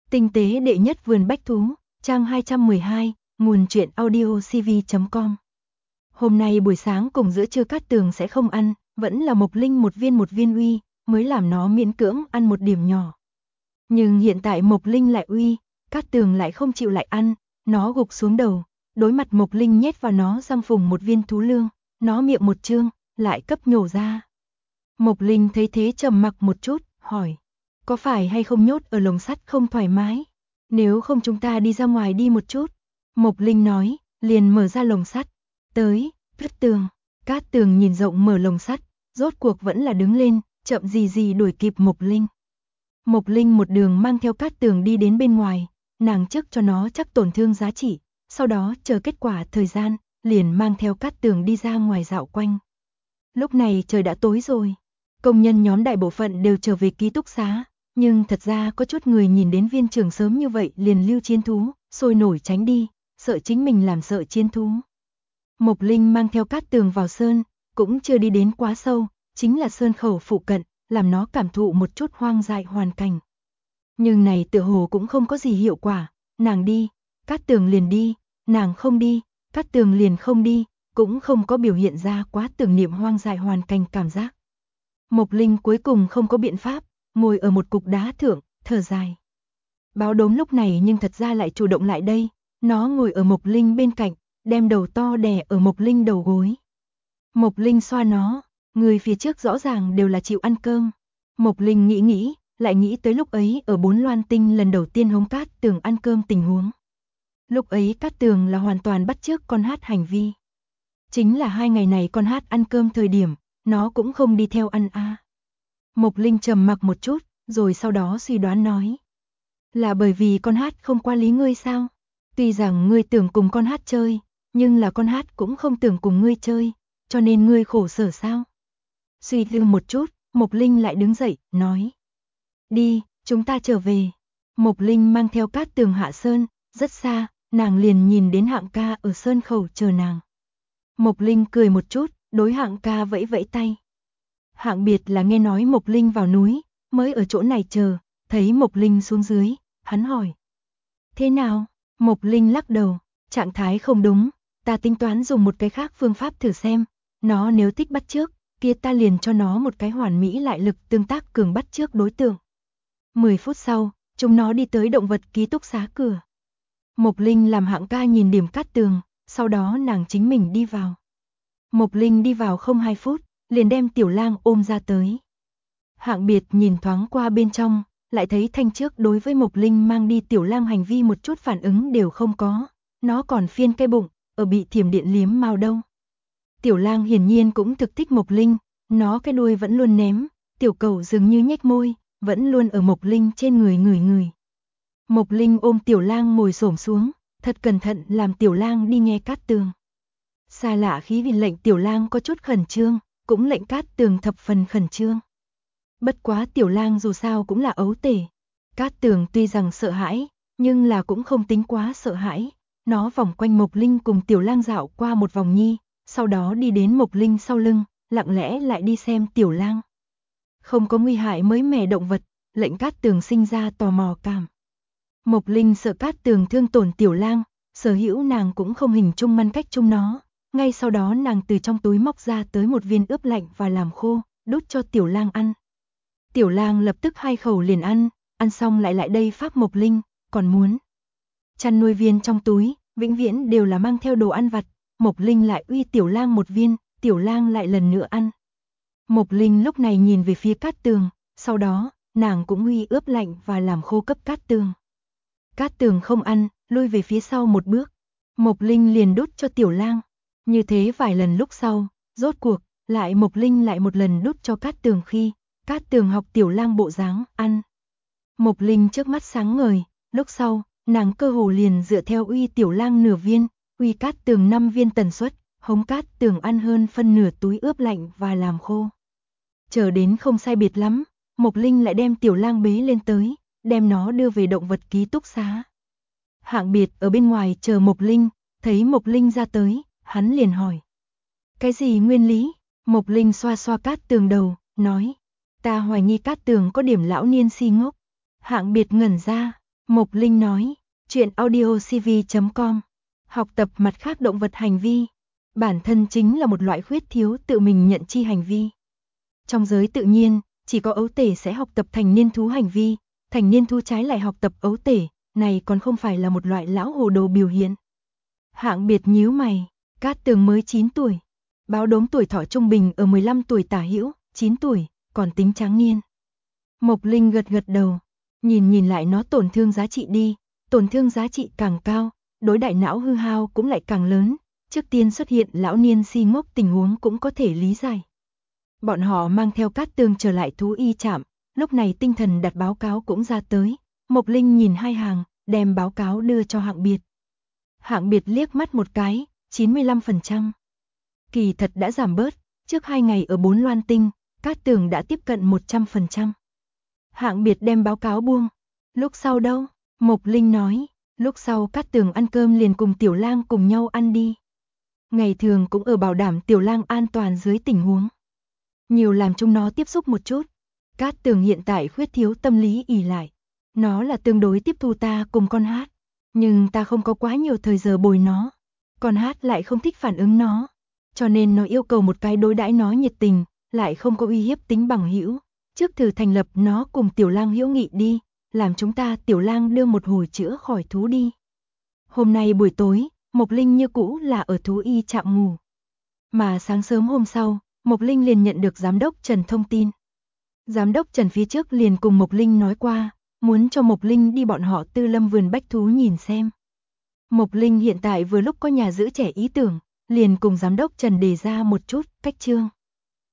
Tinh tế đệ nhất vườn bách thú, trang 212, nguồn truyện audio cv.com. Hôm nay buổi sáng cùng giữa trưa Cát Tường sẽ không ăn, vẫn là Mộc Linh một viên uy, mới làm nó miễn cưỡng ăn một điểm nhỏ. Nhưng hiện tại Mộc Linh lại uy, Cát Tường lại không chịu lại ăn, nó gục xuống đầu, đối mặt Mộc Linh nhét vào nó răng phùng một viên thú lương, nó miệng một trương, lại cấp nhổ ra. Mộc Linh thấy thế trầm mặc một chút, hỏi, có phải hay không nhốt ở lồng sắt không thoải mái? Nếu không chúng ta đi ra ngoài đi một chút. Mộc Linh nói, liền mở ra lồng sắt. Tới, Cát Tường. Cát Tường nhìn rộng mở lồng sắt, rốt cuộc vẫn là đứng lên, chậm gì đuổi kịp Mộc Linh. Mộc Linh một đường mang theo Cát Tường đi đến bên ngoài, nàng trước cho nó chắc tổn thương giá trị, sau đó chờ kết quả thời gian, liền mang theo Cát Tường đi ra ngoài dạo quanh. Lúc này trời đã tối rồi, công nhân nhóm đại bộ phận đều trở về ký túc xá, nhưng thật ra có chút người nhìn đến viên trưởng sớm như vậy liền lưu chiến thú, sôi nổi tránh đi, sợ chính mình làm sợ chiến thú. Mộc Linh mang theo Cát Tường vào sơn, cũng chưa đi đến quá sâu, chính là sơn khẩu phụ cận, làm nó cảm thụ một chút hoang dại hoàn cảnh. Nhưng này tựa hồ cũng không có gì hiệu quả, nàng đi, Cát Tường liền đi, nàng không đi, Cát Tường liền không đi, cũng không có biểu hiện ra quá tưởng niệm hoang dại hoàn cảnh cảm giác. Mộc Linh cuối cùng không có biện pháp, ngồi ở một cục đá thượng, thở dài. Báo đốm lúc này nhưng thật ra lại chủ động lại đây, nó ngồi ở Mộc Linh bên cạnh, đem đầu to đè ở Mộc Linh đầu gối. Mộc Linh xoa nó, người phía trước rõ ràng đều là chịu ăn cơm. Mộc Linh nghĩ, lại nghĩ tới lúc ấy ở 4 Loan Tinh lần đầu tiên hống Cát Tường ăn cơm tình huống. Lúc ấy Cát Tường là hoàn toàn bắt chước con hát hành vi. Chính là 2 ngày này con hát ăn cơm thời điểm, nó cũng không đi theo ăn a. Mộc Linh trầm mặc một chút, rồi sau đó suy đoán nói. Là bởi vì con hát không qua lý ngươi sao? Tuy rằng ngươi tưởng cùng con hát chơi, nhưng là con hát cũng không tưởng cùng ngươi chơi, cho nên ngươi khổ sở sao? Suy tư một chút, Mộc Linh lại đứng dậy, nói. Đi, chúng ta trở về. Mộc Linh mang theo Cát Tường hạ sơn, rất xa, nàng liền nhìn đến Hạng Ca ở sơn khẩu chờ nàng. Mộc Linh cười một chút, đối Hạng Ca vẫy vẫy tay. Hạng Biệt là nghe nói Mộc Linh vào núi, mới ở chỗ này chờ, thấy Mộc Linh xuống dưới, hắn hỏi. Thế nào? Mộc Linh lắc đầu, trạng thái không đúng, ta tính toán dùng một cái khác phương pháp thử xem, nó nếu thích bắt chước, kia ta liền cho nó một cái hoàn mỹ lại lực tương tác cường bắt chước đối tượng. 10 phút sau, chúng nó đi tới động vật ký túc xá cửa. Mộc Linh làm Hạng Ca nhìn điểm Cát Tường, sau đó nàng chính mình đi vào. Mộc Linh đi vào không 2 phút, liền đem Tiểu Lang ôm ra tới. Hạng Biệt nhìn thoáng qua bên trong, lại thấy Thanh trước đối với Mộc Linh mang đi Tiểu Lang hành vi một chút phản ứng đều không có, nó còn phiên cái bụng, ở bị thiểm điện liếm mao đâu. Tiểu Lang hiển nhiên cũng thực thích Mộc Linh, nó cái đuôi vẫn luôn ném, tiểu cẩu dường như nhếch môi, vẫn luôn ở Mộc Linh trên người ngửi. Mộc Linh ôm Tiểu Lang ngồi xổm xuống, thật cẩn thận làm Tiểu Lang đi nghe Cát Tường. Xa lạ khí vì lệnh Tiểu Lang có chút khẩn trương, cũng lệnh Cát Tường thập phần khẩn trương. Bất quá Tiểu Lang dù sao cũng là ấu tể. Cát Tường tuy rằng sợ hãi, nhưng là cũng không tính quá sợ hãi. Nó vòng quanh Mộc Linh cùng Tiểu Lang dạo qua một vòng nhi, sau đó đi đến Mộc Linh sau lưng, lặng lẽ lại đi xem Tiểu Lang. Không có nguy hại mới mẻ động vật, lệnh Cát Tường sinh ra tò mò cảm. Mộc Linh sợ Cát Tường thương tổn Tiểu Lang, sở hữu nàng cũng không hình chung ngăn cách chung nó. Ngay sau đó nàng từ trong túi móc ra tới một viên ướp lạnh và làm khô, đút cho Tiểu Lang ăn. Tiểu Lang lập tức 2 khẩu liền ăn xong lại đây pháp Mộc Linh, còn muốn. Chăn nuôi viên trong túi, vĩnh viễn đều là mang theo đồ ăn vặt, Mộc Linh lại uy Tiểu Lang một viên, Tiểu Lang lại lần nữa ăn. Mộc Linh lúc này nhìn về phía Cát Tường, sau đó, nàng cũng uy ướp lạnh và làm khô cấp Cát Tường. Cát Tường không ăn, lui về phía sau một bước, Mộc Linh liền đút cho Tiểu Lang. Như thế vài lần lúc sau, rốt cuộc, Mộc Linh lại một lần đút cho Cát Tường khi, Cát Tường học Tiểu Lang bộ dáng, ăn. Mộc Linh trước mắt sáng ngời, lúc sau, nàng cơ hồ liền dựa theo uy Tiểu Lang nửa viên, uy Cát Tường 5 viên tần suất, hống Cát Tường ăn hơn phân nửa túi ướp lạnh và làm khô. Chờ đến không sai biệt lắm, Mộc Linh lại đem Tiểu Lang bế lên tới, đem nó đưa về động vật ký túc xá. Hạng Biệt ở bên ngoài chờ Mộc Linh, thấy Mộc Linh ra tới, hắn liền hỏi. Cái gì nguyên lý? Mộc Linh xoa xoa Cát Tường đầu, nói. Ta hoài nghi Cát Tường có điểm lão niên si ngốc. Hạng Biệt ngẩn ra, Mộc Linh nói, truyện audio cv.com. Học tập mặt khác động vật hành vi. Bản thân chính là một loại khuyết thiếu tự mình nhận chi hành vi. Trong giới tự nhiên, chỉ có ấu tể sẽ học tập thành niên thú hành vi, thành niên thú trái lại học tập ấu tể, này còn không phải là một loại lão hồ đồ biểu hiện. Hạng Biệt nhíu mày, Cát Tường mới 9 tuổi. Báo đốm tuổi thọ trung bình ở 15 tuổi tả hữu, 9 tuổi, còn tính tráng niên. Mộc Linh gật gật đầu, nhìn lại nó tổn thương giá trị đi, tổn thương giá trị càng cao, đối đại não hư hao cũng lại càng lớn, trước tiên xuất hiện lão niên si ngốc tình huống cũng có thể lý giải. Bọn họ mang theo Cát Tường trở lại thú y trạm, lúc này tinh thần đặt báo cáo cũng ra tới, Mộc Linh nhìn hai hàng, đem báo cáo đưa cho Hạng Biệt. Hạng Biệt liếc mắt một cái, 95%. Kỳ thật đã giảm bớt, trước 2 ngày ở 4 loan tinh, Cát Tường đã tiếp cận 100%. Hạng Biệt đem báo cáo buông. Lúc sau đâu? Mộc Linh nói, lúc sau Cát Tường ăn cơm liền cùng Tiểu Lang cùng nhau ăn đi. Ngày thường cũng ở bảo đảm Tiểu Lang an toàn dưới tình huống. Nhiều làm chúng nó tiếp xúc một chút. Cát Tường hiện tại khuyết thiếu tâm lý ỷ lại. Nó là tương đối tiếp thu ta cùng con hát. Nhưng ta không có quá nhiều thời giờ bồi nó. Con hát lại không thích phản ứng nó. Cho nên nó yêu cầu một cái đối đãi nó nhiệt tình, lại không có uy hiếp tính bằng hữu. Trước thử thành lập nó cùng Tiểu Lang hữu nghị đi, làm chúng ta Tiểu Lang đưa một hồi chữa khỏi thú đi. Hôm nay buổi tối, Mộc Linh như cũ là ở thú y trạm ngủ. Mà sáng sớm hôm sau, Mộc Linh liền nhận được giám đốc Trần thông tin. Giám đốc Trần phía trước liền cùng Mộc Linh nói qua, muốn cho Mộc Linh đi bọn họ Tư Lâm vườn bách thú nhìn xem. Mộc Linh hiện tại vừa lúc có nhà giữ trẻ ý tưởng, liền cùng giám đốc Trần đề ra một chút cách chương.